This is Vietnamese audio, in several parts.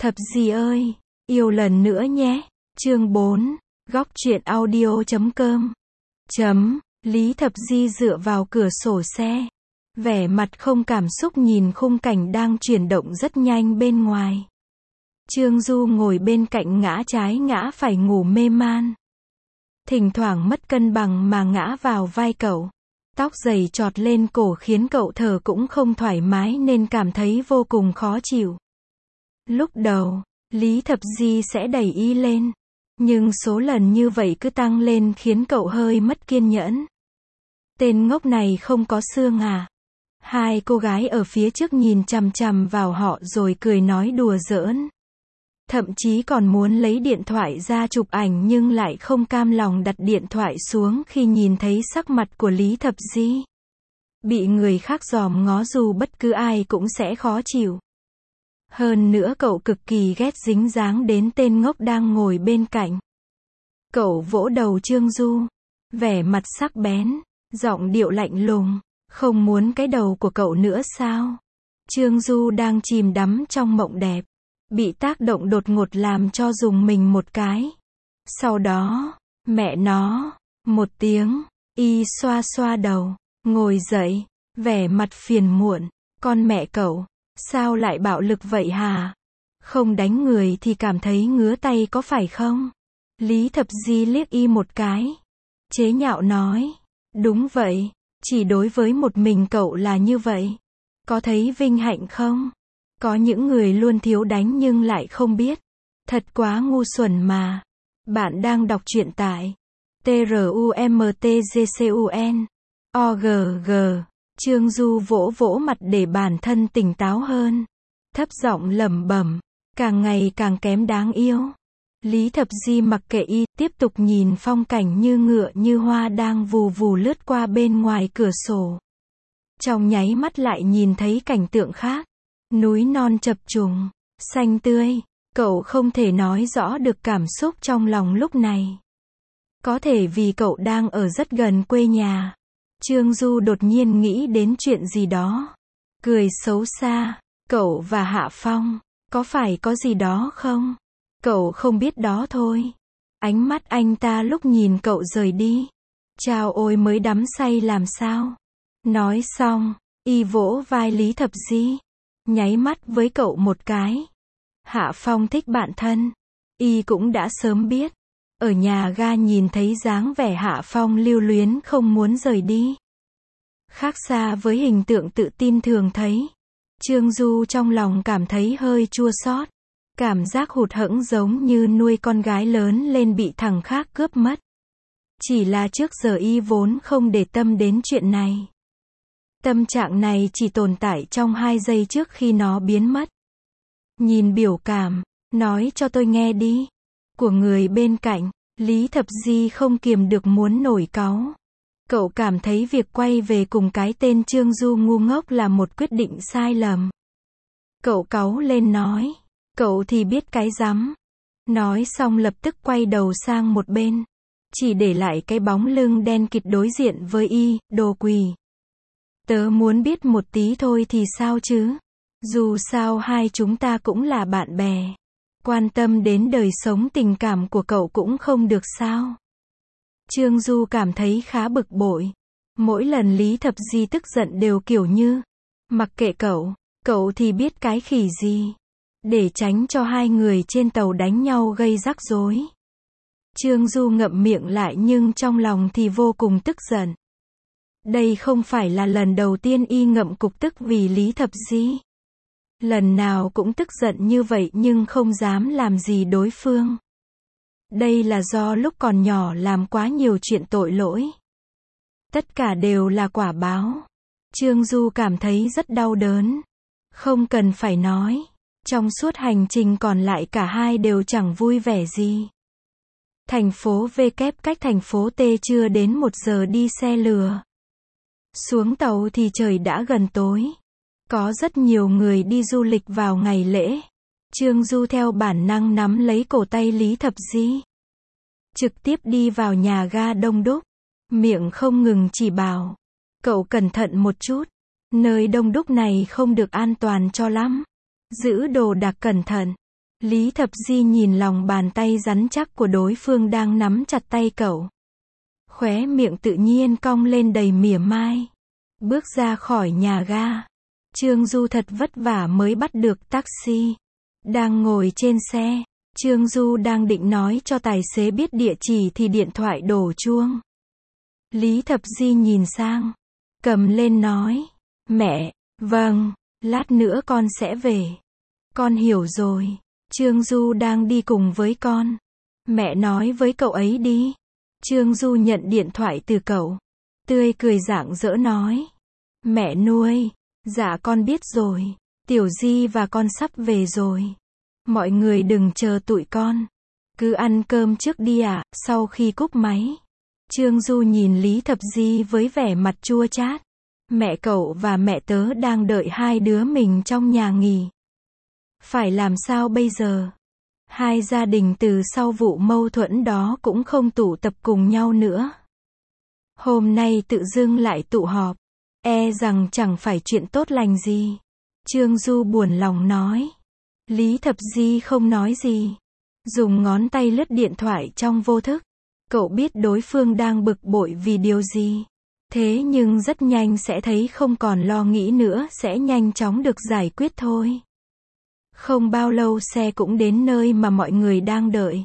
Thập Di ơi, yêu lần nữa nhé. Chương 4, góc truyện audio.com. Lý Thập Di dựa vào cửa sổ xe, vẻ mặt không cảm xúc nhìn khung cảnh đang chuyển động rất nhanh bên ngoài. Trương Du ngồi bên cạnh ngã trái ngã phải ngủ mê man. Thỉnh thoảng mất cân bằng mà ngã vào vai cậu. Tóc dày chọt lên cổ khiến cậu thở cũng không thoải mái nên cảm thấy vô cùng khó chịu. Lúc đầu, Lý Thập Di sẽ đẩy y lên, nhưng số lần như vậy cứ tăng lên khiến cậu hơi mất kiên nhẫn. Tên ngốc này không có xương à? Hai cô gái ở phía trước nhìn chằm chằm vào họ rồi cười nói đùa giỡn. Thậm chí còn muốn lấy điện thoại ra chụp ảnh nhưng lại không cam lòng đặt điện thoại xuống khi nhìn thấy sắc mặt của Lý Thập Di. Bị người khác dòm ngó dù bất cứ ai cũng sẽ khó chịu. Hơn nữa cậu cực kỳ ghét dính dáng đến tên ngốc đang ngồi bên cạnh. Cậu vỗ đầu Trương Du, vẻ mặt sắc bén, giọng điệu lạnh lùng, không muốn cái đầu của cậu nữa sao? Trương Du đang chìm đắm trong mộng đẹp, bị tác động đột ngột làm cho rùng mình một cái. Sau đó, mẹ nó, một tiếng, y xoa xoa đầu, ngồi dậy, vẻ mặt phiền muộn, con mẹ cậu, sao lại bạo lực vậy hả? Không đánh người thì cảm thấy ngứa tay có phải không? Lý Thập Di liếc y một cái, chế nhạo nói, đúng vậy, chỉ đối với một mình cậu là như vậy. Có thấy vinh hạnh không? Có những người luôn thiếu đánh nhưng lại không biết. Thật quá ngu xuẩn mà. Bạn đang đọc truyện tại trumtgcun.org. Trương Du vỗ vỗ mặt để bản thân tỉnh táo hơn. Thấp giọng lẩm bẩm, càng ngày càng kém đáng yêu. Lý Thập Di mặc kệ y, tiếp tục nhìn phong cảnh như ngựa như hoa đang vù vù lướt qua bên ngoài cửa sổ. Trong nháy mắt lại nhìn thấy cảnh tượng khác. Núi non chập trùng, xanh tươi, cậu không thể nói rõ được cảm xúc trong lòng lúc này. Có thể vì cậu đang ở rất gần quê nhà. Trương Du đột nhiên nghĩ đến chuyện gì đó. Cười xấu xa, cậu và Hạ Phong, có phải có gì đó không? Cậu không biết đó thôi. Ánh mắt anh ta lúc nhìn cậu rời đi. Chao ôi mới đắm say làm sao? Nói xong, y vỗ vai Lý Thập Di, nháy mắt với cậu một cái. Hạ Phong thích bạn thân. Y cũng đã sớm biết. Ở nhà ga nhìn thấy dáng vẻ Hạ Phong lưu luyến không muốn rời đi. Khác xa với hình tượng tự tin thường thấy. Trương Du trong lòng cảm thấy hơi chua xót. Cảm giác hụt hẫng giống như nuôi con gái lớn lên bị thằng khác cướp mất. Chỉ là trước giờ y vốn không để tâm đến chuyện này. Tâm trạng này chỉ tồn tại trong 2 giây trước khi nó biến mất. Nhìn biểu cảm, nói cho tôi nghe đi, của người bên cạnh, Lý Thập Di không kiềm được muốn nổi cáu. Cậu cảm thấy việc quay về cùng cái tên Trương Du ngu ngốc là một quyết định sai lầm. Cậu cáu lên nói, cậu thì biết cái rắm. Nói xong lập tức quay đầu sang một bên, chỉ để lại cái bóng lưng đen kịt đối diện với y, đồ quỷ. Tớ muốn biết một tí thôi thì sao chứ? Dù sao hai chúng ta cũng là bạn bè. Quan tâm đến đời sống tình cảm của cậu cũng không được sao? Trương Du cảm thấy khá bực bội. Mỗi lần Lý Thập Di tức giận đều kiểu như, mặc kệ cậu thì biết cái khỉ gì. Để tránh cho hai người trên tàu đánh nhau gây rắc rối. Trương Du ngậm miệng lại nhưng trong lòng thì vô cùng tức giận. Đây không phải là lần đầu tiên y ngậm cục tức vì Lý Thập Di. Lần nào cũng tức giận như vậy nhưng không dám làm gì đối phương. Đây là do lúc còn nhỏ làm quá nhiều chuyện tội lỗi. Tất cả đều là quả báo. Trương Du cảm thấy rất đau đớn. Không cần phải nói. Trong suốt hành trình còn lại cả hai đều chẳng vui vẻ gì. Thành phố V cách thành phố T chưa đến 1 giờ đi xe lửa. Xuống tàu thì trời đã gần tối. Có rất nhiều người đi du lịch vào ngày lễ. Trương Du theo bản năng nắm lấy cổ tay Lý Thập Di. Trực tiếp đi vào nhà ga đông đúc. Miệng không ngừng chỉ bảo. Cậu cẩn thận một chút. Nơi đông đúc này không được an toàn cho lắm. Giữ đồ đạc cẩn thận. Lý Thập Di nhìn lòng bàn tay rắn chắc của đối phương đang nắm chặt tay cậu. Khóe miệng tự nhiên cong lên đầy mỉa mai. Bước ra khỏi nhà ga. Trương Du thật vất vả mới bắt được taxi. Đang ngồi trên xe, Trương Du đang định nói cho tài xế biết địa chỉ thì điện thoại đổ chuông. Lý Thập Di nhìn sang, cầm lên nói, mẹ, vâng, lát nữa con sẽ về. Con hiểu rồi, Trương Du đang đi cùng với con. Mẹ nói với cậu ấy đi. Trương Du nhận điện thoại từ cậu, tươi cười rạng rỡ nói, mẹ nuôi, dạ con biết rồi, Tiểu Di và con sắp về rồi. Mọi người đừng chờ tụi con. Cứ ăn cơm trước đi ạ. Sau khi cúp máy, Trương Du nhìn Lý Thập Di với vẻ mặt chua chát. Mẹ cậu và mẹ tớ đang đợi hai đứa mình trong nhà nghỉ. Phải làm sao bây giờ? Hai gia đình từ sau vụ mâu thuẫn đó cũng không tụ tập cùng nhau nữa. Hôm nay tự dưng lại tụ họp, e rằng chẳng phải chuyện tốt lành gì. Trương Du buồn lòng nói. Lý Thập Di không nói gì, dùng ngón tay lướt điện thoại trong vô thức. Cậu biết đối phương đang bực bội vì điều gì. Thế nhưng rất nhanh sẽ thấy không còn lo nghĩ nữa, sẽ nhanh chóng được giải quyết thôi. Không bao lâu xe cũng đến nơi mà mọi người đang đợi.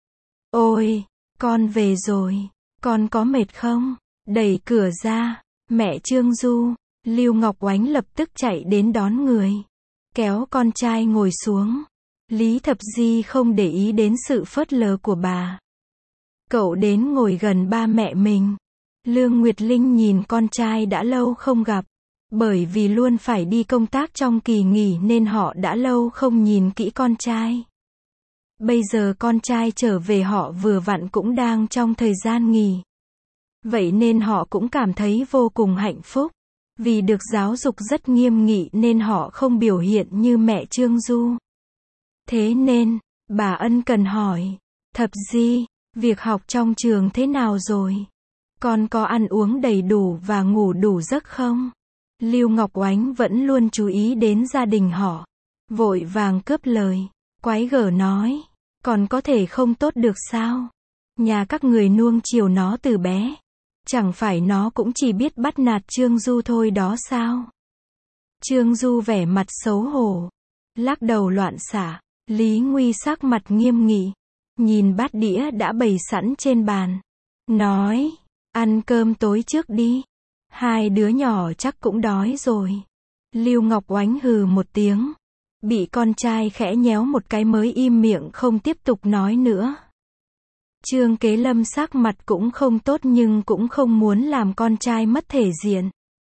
Ôi, con về rồi, con có mệt không? Đẩy cửa ra, mẹ Trương Du, Lưu Ngọc Oánh lập tức chạy đến đón người. Kéo con trai ngồi xuống. Lý Thập Di không để ý đến sự phớt lờ của bà. Cậu đến ngồi gần ba mẹ mình. Lương Nguyệt Linh nhìn con trai đã lâu không gặp. Bởi vì luôn phải đi công tác trong kỳ nghỉ nên họ đã lâu không nhìn kỹ con trai. Bây giờ con trai trở về họ vừa vặn cũng đang trong thời gian nghỉ. Vậy nên họ cũng cảm thấy vô cùng hạnh phúc. Vì được giáo dục rất nghiêm nghị nên họ không biểu hiện như mẹ Trương Du. Thế nên, bà ân cần hỏi, Thập Di, việc học trong trường thế nào rồi? Con có ăn uống đầy đủ và ngủ đủ giấc không? Lưu Ngọc Oánh vẫn luôn chú ý đến gia đình họ. Vội vàng cướp lời, quái gở nói, còn có thể không tốt được sao? Nhà các người nuông chiều nó từ bé. Chẳng phải nó cũng chỉ biết bắt nạt Trương Du thôi đó sao? Trương Du vẻ mặt xấu hổ, lắc đầu loạn xạ. Lý Nguy sắc mặt nghiêm nghị, nhìn bát đĩa đã bày sẵn trên bàn, nói, ăn cơm tối trước đi. Hai đứa nhỏ chắc cũng đói rồi. Lưu Ngọc Oánh hừ một tiếng, bị con trai khẽ nhéo một cái mới im miệng không tiếp tục nói nữa. Trương Kế Lâm sắc mặt cũng không tốt nhưng cũng không muốn làm con trai mất thể diện.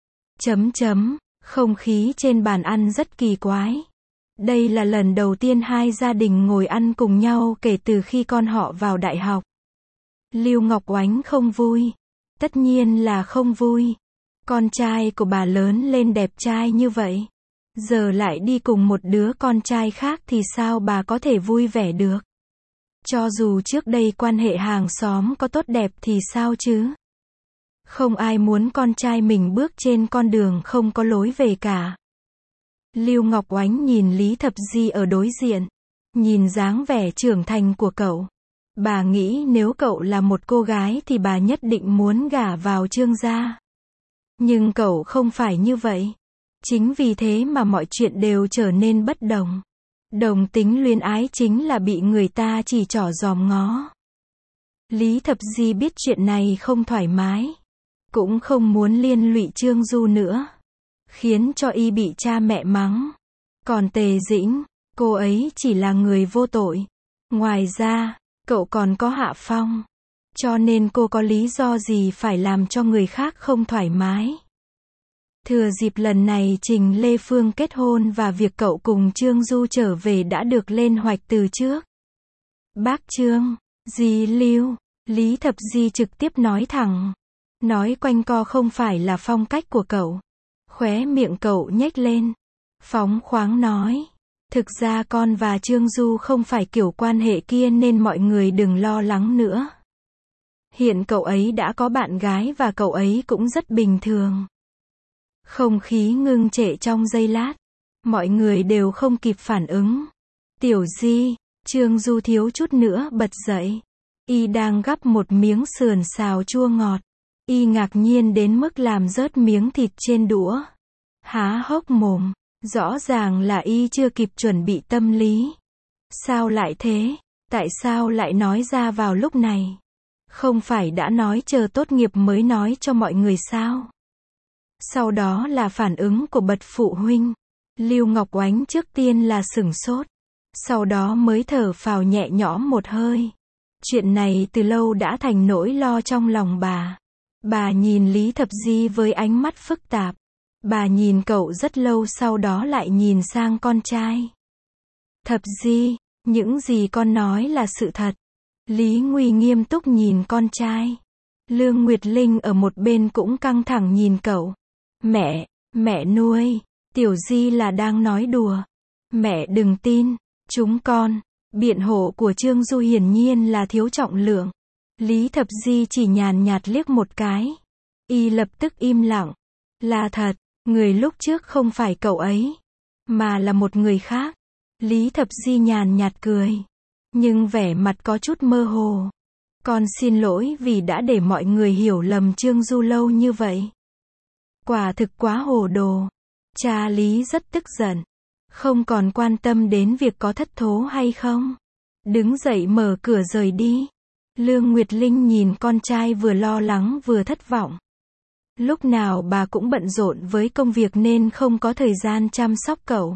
Không khí trên bàn ăn rất kỳ quái. Đây là lần đầu tiên hai gia đình ngồi ăn cùng nhau kể từ khi con họ vào đại học. Lưu Ngọc Oánh không vui. Tất nhiên là không vui. Con trai của bà lớn lên đẹp trai như vậy. Giờ lại đi cùng một đứa con trai khác thì sao bà có thể vui vẻ được? Cho dù trước đây quan hệ hàng xóm có tốt đẹp thì sao chứ? Không ai muốn con trai mình bước trên con đường không có lối về cả. Lưu Ngọc Oánh nhìn Lý Thập Di ở đối diện. Nhìn dáng vẻ trưởng thành của cậu. Bà nghĩ nếu cậu là một cô gái thì bà nhất định muốn gả vào Trương gia. Nhưng cậu không phải như vậy. Chính vì thế mà mọi chuyện đều trở nên bất đồng. Đồng tính luyến ái chính là bị người ta chỉ trỏ dòm ngó. Lý Thập Di biết chuyện này không thoải mái. Cũng không muốn liên lụy Trương Du nữa. Khiến cho y bị cha mẹ mắng. Còn Tề Dĩnh, cô ấy chỉ là người vô tội. Ngoài ra, cậu còn có Hạ Phong. Cho nên cô có lý do gì phải làm cho người khác không thoải mái. Thừa dịp lần này Trình Lê Phương kết hôn và việc cậu cùng Trương Du trở về đã được lên hoạch từ trước. Bác Trương, dì Lưu, Lý Thập Di trực tiếp nói thẳng. Nói quanh co không phải là phong cách của cậu. Khóe miệng cậu nhếch lên. Phóng khoáng nói. Thực ra con và Trương Du không phải kiểu quan hệ kia nên mọi người đừng lo lắng nữa. Hiện cậu ấy đã có bạn gái và cậu ấy cũng rất bình thường. Không khí ngưng trệ trong giây lát. Mọi người đều không kịp phản ứng. Tiểu Di, Trương Du thiếu chút nữa bật dậy. Y đang gắp một miếng sườn xào chua ngọt. Y ngạc nhiên đến mức làm rớt miếng thịt trên đũa. Há hốc mồm, rõ ràng là Y chưa kịp chuẩn bị tâm lý. Sao lại thế? Tại sao lại nói ra vào lúc này? Không phải đã nói chờ tốt nghiệp mới nói cho mọi người sao? Sau đó là phản ứng của bậc phụ huynh. Lưu Ngọc Oánh trước tiên là sửng sốt. Sau đó mới thở phào nhẹ nhõm một hơi. Chuyện này từ lâu đã thành nỗi lo trong lòng bà. Bà nhìn Lý Thập Di với ánh mắt phức tạp. Bà nhìn cậu rất lâu sau đó lại nhìn sang con trai. Thập Di, những gì con nói là sự thật. Lý Nguy nghiêm túc nhìn con trai. Lương Nguyệt Linh ở một bên cũng căng thẳng nhìn cậu. Mẹ nuôi, Tiểu Di là đang nói đùa. Mẹ đừng tin, chúng con. Biện hộ của Trương Du hiển nhiên là thiếu trọng lượng. Lý Thập Di chỉ nhàn nhạt liếc một cái. Y lập tức im lặng. Là thật, người lúc trước không phải cậu ấy, mà là một người khác. Lý Thập Di nhàn nhạt cười. Nhưng vẻ mặt có chút mơ hồ. Con xin lỗi vì đã để mọi người hiểu lầm Trương Du lâu như vậy. Quả thực quá hồ đồ. Cha Lý rất tức giận. Không còn quan tâm đến việc có thất thố hay không. Đứng dậy mở cửa rời đi. Lương Nguyệt Linh nhìn con trai vừa lo lắng vừa thất vọng. Lúc nào bà cũng bận rộn với công việc nên không có thời gian chăm sóc cậu.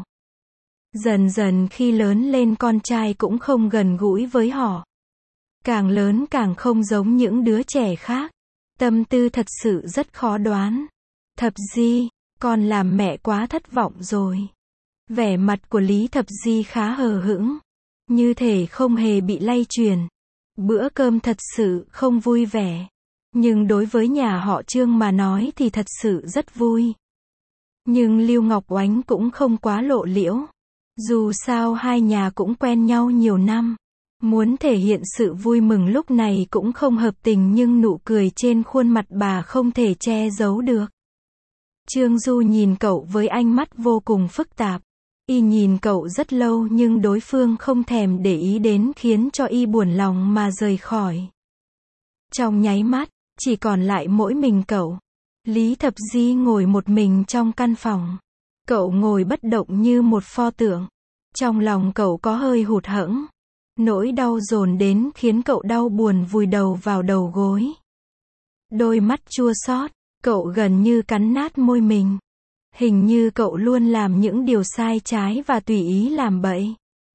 Dần dần khi lớn lên con trai cũng không gần gũi với họ. Càng lớn càng không giống những đứa trẻ khác. Tâm tư thật sự rất khó đoán. Thập Di, con làm mẹ quá thất vọng rồi. Vẻ mặt của Lý Thập Di khá hờ hững. Như thể không hề bị lay chuyển. Bữa cơm thật sự không vui vẻ. Nhưng đối với nhà họ Trương mà nói thì thật sự rất vui. Nhưng Lưu Ngọc Oánh cũng không quá lộ liễu. Dù sao hai nhà cũng quen nhau nhiều năm. Muốn thể hiện sự vui mừng lúc này cũng không hợp tình nhưng nụ cười trên khuôn mặt bà không thể che giấu được. Trương Du nhìn cậu với ánh mắt vô cùng phức tạp. Y nhìn cậu rất lâu nhưng đối phương không thèm để ý đến khiến cho Y buồn lòng mà rời khỏi. Trong nháy mắt, chỉ còn lại mỗi mình cậu. Lý Thập Di ngồi một mình trong căn phòng. Cậu ngồi bất động như một pho tượng. Trong lòng cậu có hơi hụt hẫng. Nỗi đau dồn đến khiến cậu đau buồn vùi đầu vào đầu gối. Đôi mắt chua xót, cậu gần như cắn nát môi mình. Hình như cậu luôn làm những điều sai trái và tùy ý làm bậy.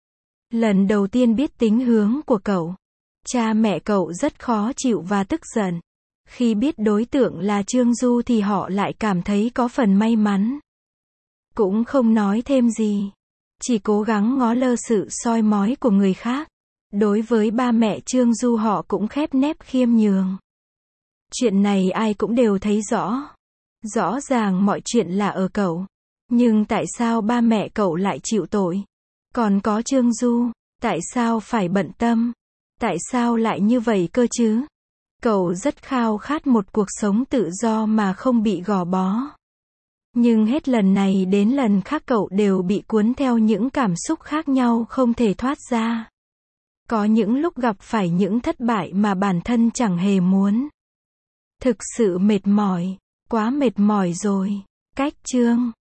Lần đầu tiên biết tính hướng của cậu, cha mẹ cậu rất khó chịu và tức giận. Khi biết đối tượng là Trương Du thì họ lại cảm thấy có phần may mắn. Cũng không nói thêm gì. Chỉ cố gắng ngó lơ sự soi mói của người khác. Đối với ba mẹ Trương Du họ cũng khép nép khiêm nhường. Chuyện này ai cũng đều thấy rõ. Rõ ràng mọi chuyện là ở cậu. Nhưng tại sao ba mẹ cậu lại chịu tội? Còn có Trương Du, tại sao phải bận tâm? Tại sao lại như vậy cơ chứ? Cậu rất khao khát một cuộc sống tự do mà không bị gò bó. Nhưng hết lần này đến lần khác cậu đều bị cuốn theo những cảm xúc khác nhau không thể thoát ra. Có những lúc gặp phải những thất bại mà bản thân chẳng hề muốn. Thực sự mệt mỏi, quá mệt mỏi rồi. Cách chương